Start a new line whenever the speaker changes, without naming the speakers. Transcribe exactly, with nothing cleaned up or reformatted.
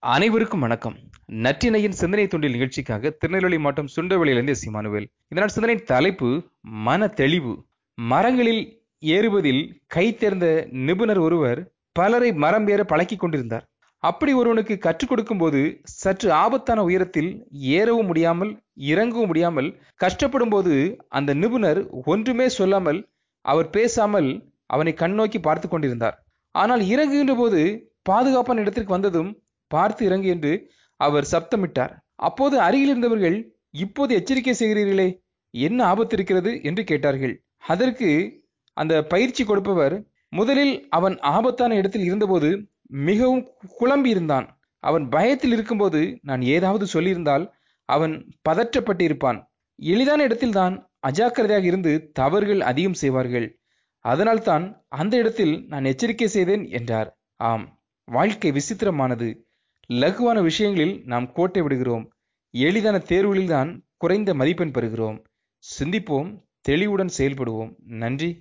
அனைவருக்கும் வணக்கம். நற்றினையின் சிந்தனை தொண்டில் நிகழ்ச்சிக்காக திருநெல்வேலி மாவட்டம் சுண்டவெளியிலிருந்து எஸ் இமானுவேல். இதனால் சிந்தனை தலைப்பு மன தெளிவு. மரங்களில் ஏறுவதில் கை தேர்ந்த நிபுணர் ஒருவர் பலரை மரம் ஏற பழக்கிக் கொண்டிருந்தார். அப்படி ஒருவனுக்கு கற்றுக் கொடுக்கும் போது சற்று ஆபத்தான உயரத்தில் ஏறவும் முடியாமல் இறங்கவும் முடியாமல் கஷ்டப்படும் போது அந்த நிபுணர் ஒன்றுமே சொல்லாமல் அவர் பேசாமல் அவனை கண்ணோக்கி பார்த்து கொண்டிருந்தார். ஆனால் இறங்குகின்ற போது பாதுகாப்பான இடத்திற்கு வந்ததும் பார்த்து இறங்கு என்று அவர் சப்தமிட்டார். அப்போது அருகில் இருந்தவர்கள், இப்போது எச்சரிக்கை செய்கிறீர்களே, என்ன ஆபத்து இருக்கிறது என்று கேட்டார்கள். அதற்கு அந்த பயிற்சி கொடுப்பவர், முதலில் அவன் ஆபத்தான இடத்தில் இருந்தபோது மிகவும் குழம்பி இருந்தான். அவன் பயத்தில் இருக்கும்போது நான் ஏதாவது சொல்லியிருந்தால் அவன் பதற்றப்பட்டு இருப்பான். எளிதான இடத்தில்தான் அஜாக்கிரதையாக இருந்து தவறுகள் அதிகம் செய்வார்கள். அதனால்தான் அந்த இடத்தில் நான் எச்சரிக்கை செய்தேன் என்றார். ஆம், வாழ்க்கை விசித்திரமானது. லகுவான விஷயங்களில் நாம் கோட்டை விடுகிறோம். எளிதான தேர்வுகளில்தான் குறைந்த மதிப்பெண் பெறுகிறோம். சிந்திப்போம், தெளிவுடன் செயல்படுவோம். நன்றி.